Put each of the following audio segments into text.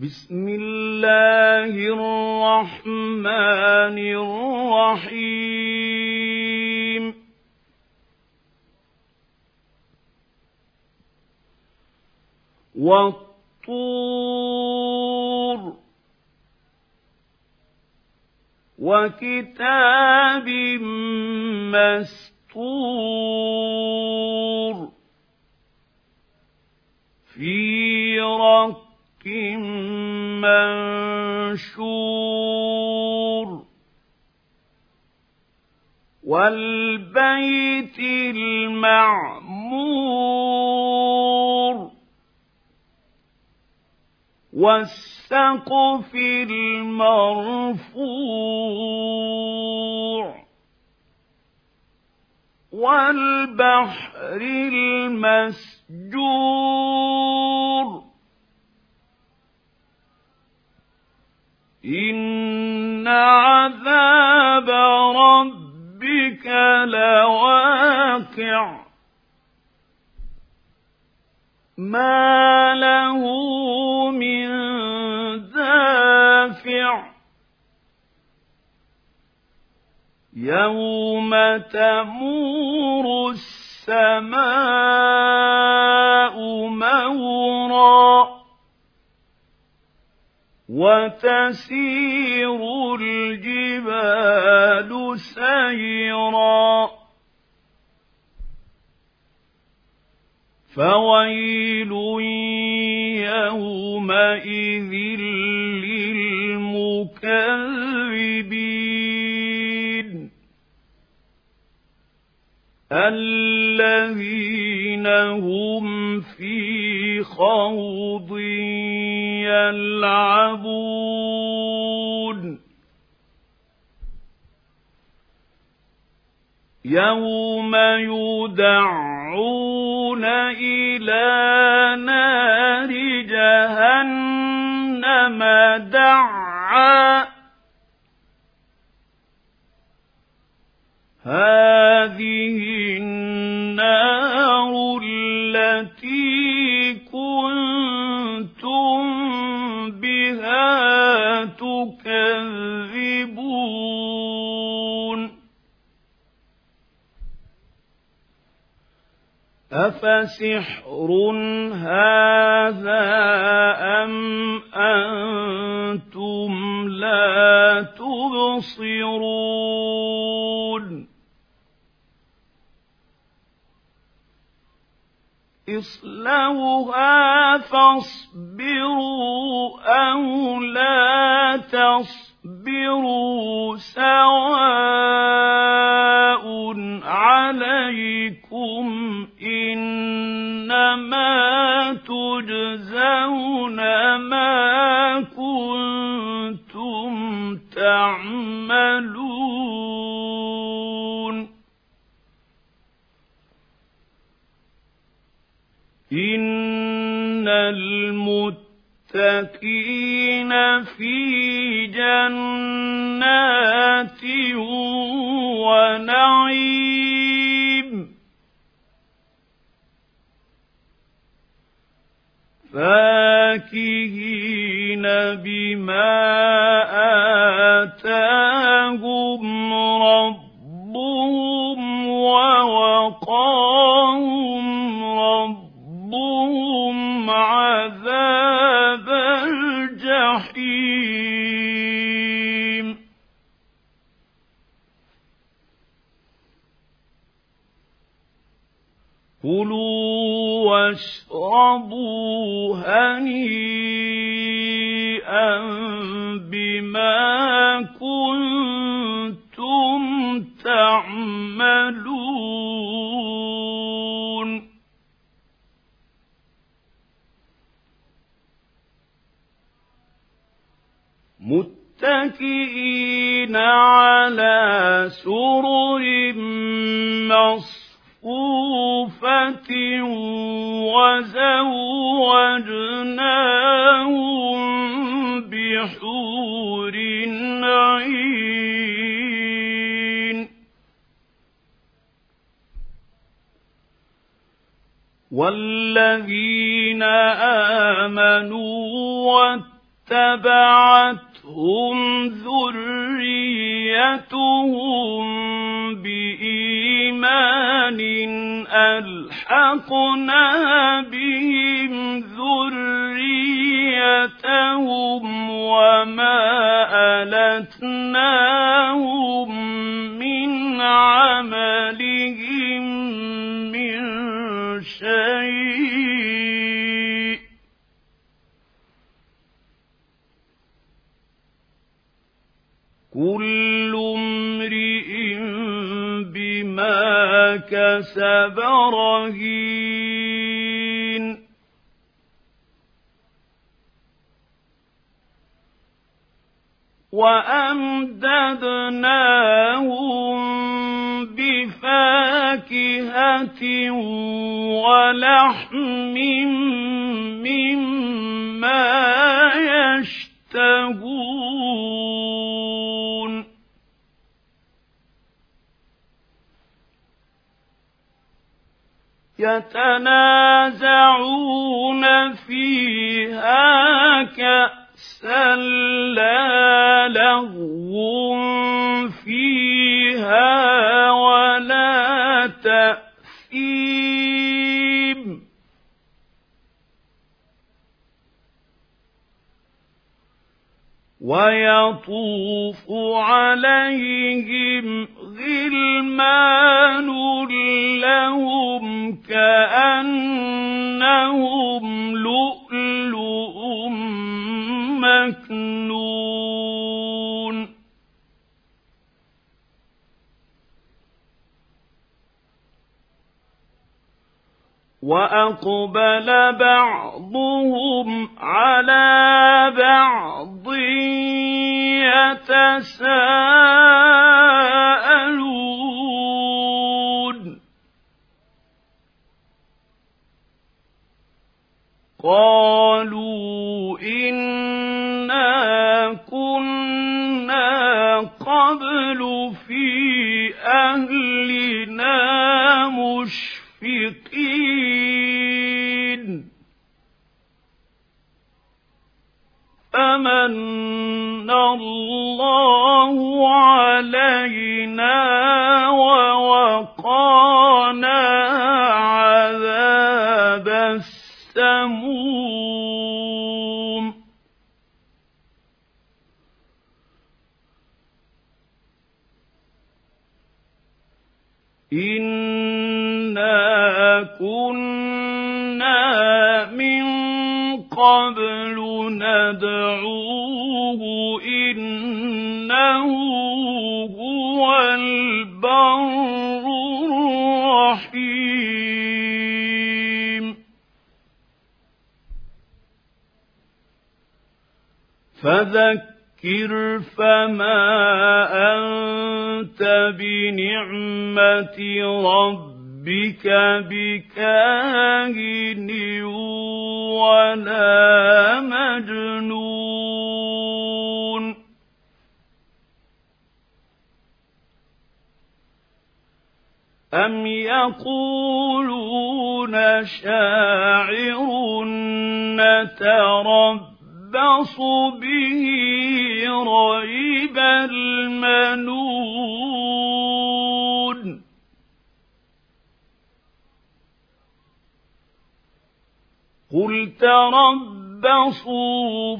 بسم الله الرحمن الرحيم والطور وكتاب مسطور في رق منشور والبيت المعمور والسقف المرفوع والبحر المسجور إن عذاب ربك لواقع ما له من دافع يوم تمور السماء مورا وتسير الجبال سيرا فويل يومئذ للمكذبين الذين هم في خوض يلعبون يوم يدعون إلى نار جهنم دعا هذه النار التي كنتم بها تكذبون أفسحر هذا أم أنتم لا تبصرون اصلوها فاصبروا أو لا تصبروا سواء عليكم إنما تجزون ما كنتم تعملون إن المتقين في جنات ونعيم فاكهين بما آتاهم ربهم ووقاهم ربهم عذاب الجحيم كلوا واشربوا هنيئا بما كنتم تعملون متكئين على سرر مصفوفة وزوجناهم بحور عين والذين آمنوا اتبعتهم ذريتهم بإيمان ألحقنا بهم ذريتهم وما ألتناهم من عملهم من شيء كل امرئ بما كسب رهين وأمددناهم بفاكهة ولحم مما يشتهون يتنازعون فيها كأسا لا لغو فيها ولا تأثيم ويطوف عليهم غلمان لهم كأنهم لؤلؤ مكنون وأقبل بعضهم على بعض يتساءلون قالوا إنا كنا قبل في أهلنا مشفقين فمن الله علينا ووقانا عذاب السموم إنا كنا من قبل ندعوه إنه هو البر الرحيم فذكر فما أنت بنعمة ربك بكاهن ولا مجنون أم يقولون شاعر نتربص به ريب المنون قل تربصوا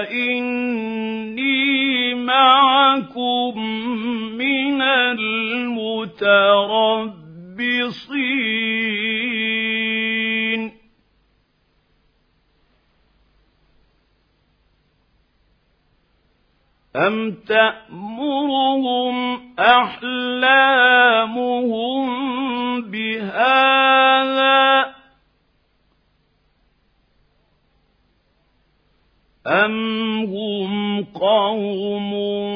فإني معكم من المتربصين أم تأمرهم أحلامهم بهذا أم هم قوم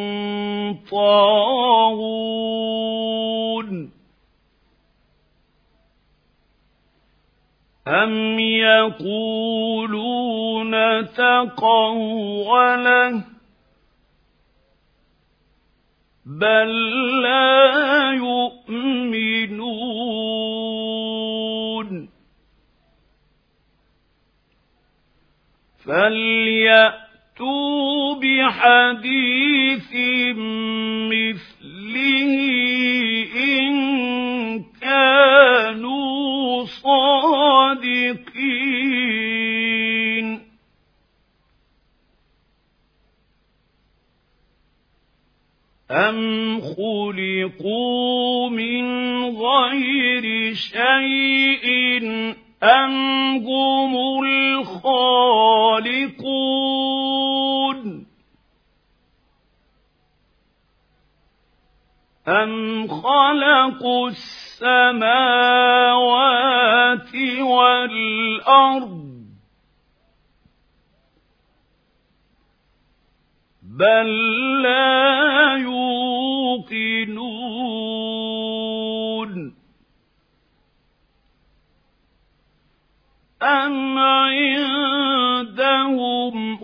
طاغون أم يقولون تقوله بل لا يؤمنون فليأتوا فَأْتُوا بِحَدِيثٍ مِثْلِهِ إِن كَانُوا صَادِقِينَ أَمْ خُلِقُوا مِنْ غَيْرِ شَيْءٍ أَمْ هُمُ الْخَالِقُونَ أَمْ خَلَقُوا السَّمَاوَاتِ وَالْأَرْضَ بَل لَّا يُوقِنُونَ أَمْ عِندَهُمْ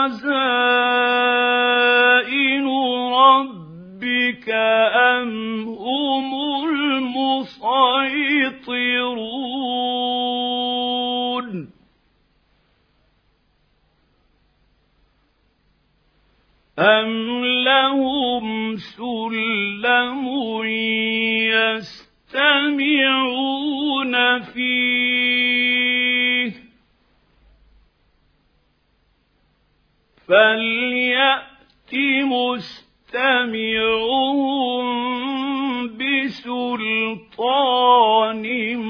خَزَائِنُ رَبِّكَ أَمْ هُمُ الْمُصَيْطِرُونَ أَمْ لَهُمْ سُلَّمٌ يَسْتَمِعُونَ فِيهِ فَلْيَأْتِ مُسْتَمِعُهُم بِسُلْطَانٍ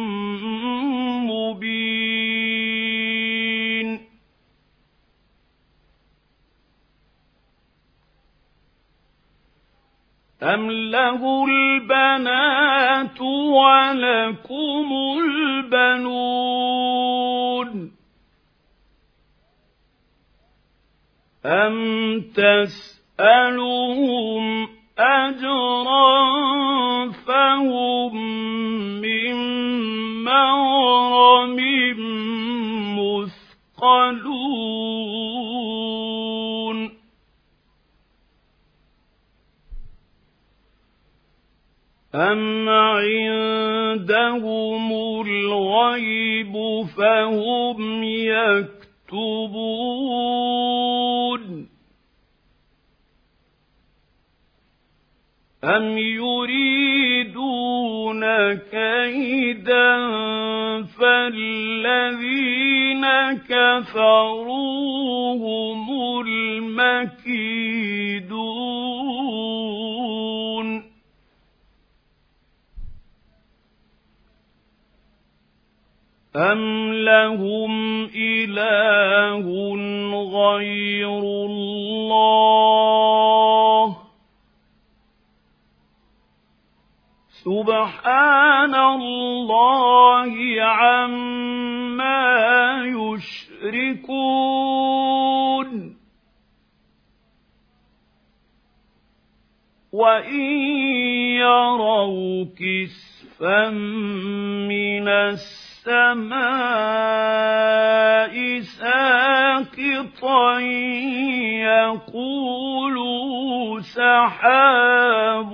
مُّبِينٍ أَمْ لَهُ الْبَنَاتُ وَلَكُمُ الْبَنُونَ أَمْ تَسْأَلُهُمْ أَجْرًا فَهُم مِّن مَّغْرَمٍ مُّثْقَلُونَ أَمْ عِندَهُمُ الْغَيْبُ فَهُمْ يَكْتُبُونَ أَمْ يُرِيدُونَ كَيْدًا فَالَّذِينَ كَفَرُوا هُمُ الْمَكِيدُونَ أَمْ لَهُمْ إِلَٰهٌ غَيْرُ اللَّهِ سُبْحَانَ اللَّهِ عَمَّا يُشْرِكُونَ وَإِن يَرَوْا كِسْفًا مِّنَ السَّمَاءِ سَاقِطًا يَقُولُوا سَحَابٌ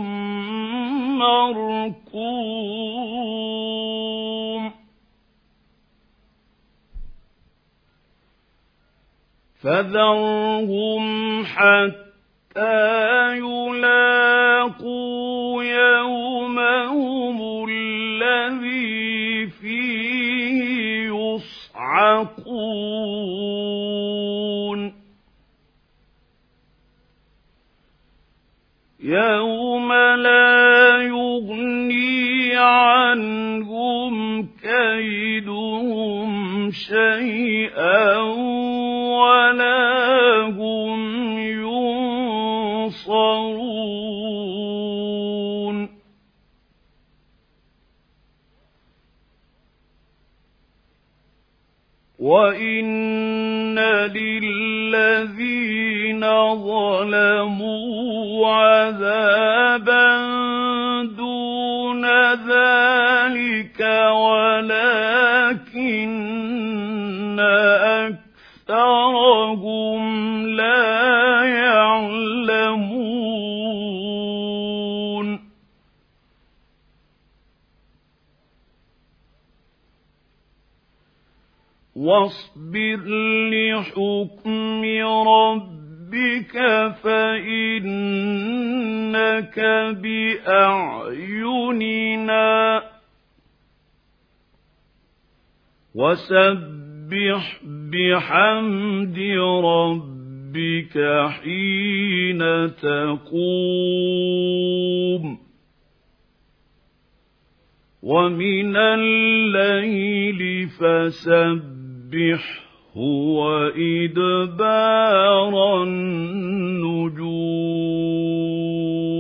مَّرْكُومٌ فَذَرْهُمْ حَتَّىٰ يُلَاقُوا يَوْمَهُمُ الَّذِي فِيهِ يُصْعَقُونَ يَوْمَ لَا يُغْنِي عَنْهُمْ كَيْدُهُمْ شَيْئًا وَلَا هُمْ يُنصَرُونَ وَإِنَّ لِلَّذِينَ ظَلَمُوا عَذَابًا دُونَ ذَلِكَ وَلَكِنَّ أَكْثَرَهُمْ لَا يَعْلَمُونَ واصبر لحكم ربك فإنك بأعيننا وسبح بحمد ربك حين تقوم ومن الليل فسبحه وإدبار النجوم